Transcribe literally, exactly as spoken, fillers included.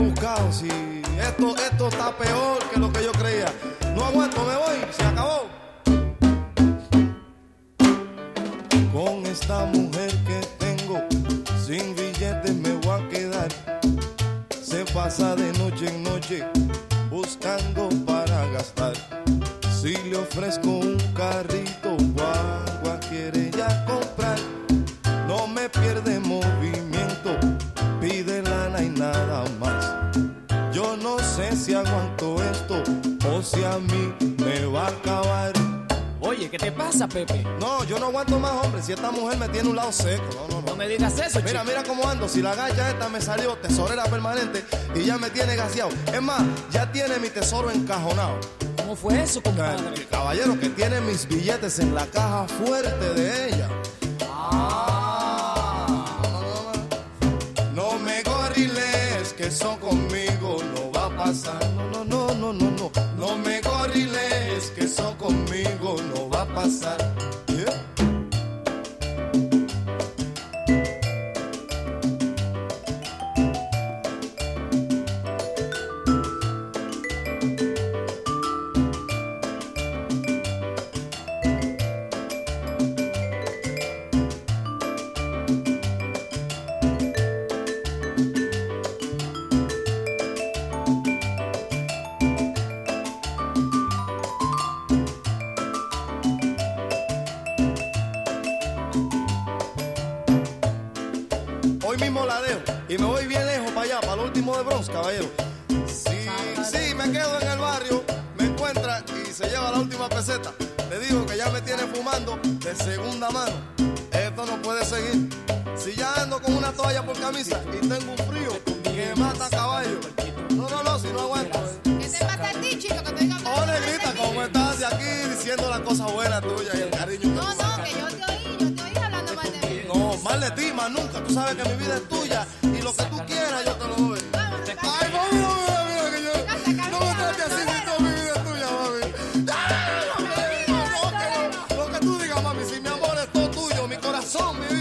buscado. Si esto, esto está peor que lo que yo creía. No aguanto, me voy, se acabó. Con esta mujer que tengo, sin billetes me voy a quedar. Se pasa de noche en noche buscando para gastar. Si le ofrezco un carrito, guagua quiere ya comprar. No me pierde movimiento, pide lana y nada más. Yo no sé si aguanto esto o si a mí me va a acabar. Oye, ¿qué te pasa, Pepe? No, yo no aguanto más, hombre. Si esta mujer me tiene un lado seco. No, no, no. No me digas eso, Mira, chico. mira cómo ando. Si la gacha esta me salió tesorera permanente y ya me tiene gaseado. Es más, ya tiene mi tesoro encajonado. ¿Cómo fue eso, compadre? Caballero, que tiene mis billetes en la caja fuerte de ella. Ah. No me gorriles, que eso conmigo no va a pasar. No, no, no, no, no, no. No me gorriles, que eso conmigo no va a pasar. Yeah. Hoy mismo la dejo y me voy bien lejos para allá, para el último de Bronx, caballero. Sí, sí, me quedo en el barrio, me encuentra y se lleva la última peseta. Le digo que ya me tiene fumando de segunda mano. Esto no puede seguir. Si ya ando con una toalla por camisa y tengo un frío que mata a caballo. No, no, no, si no aguanto. ¿Qué te pasa a ti, chico? Que te digo que Oh, te negrita, pasa a ¿cómo ti? estás de aquí diciendo las cosas buenas tuyas y el cariño que No, tú no, sacas? que yo te oí, yo te oí hablando mal de mí. No, más de ti, más nunca. Tú sabes que mi vida es tuya y lo que tú quieras yo te lo doy. Vamos, Ay, mami, no, mira, mira que yo no me trates así si toda mi vida es tuya, mami. Ay, mami, no, no, que no. Lo que tú digas, mami, si mi amor es todo tuyo, mi corazón, mi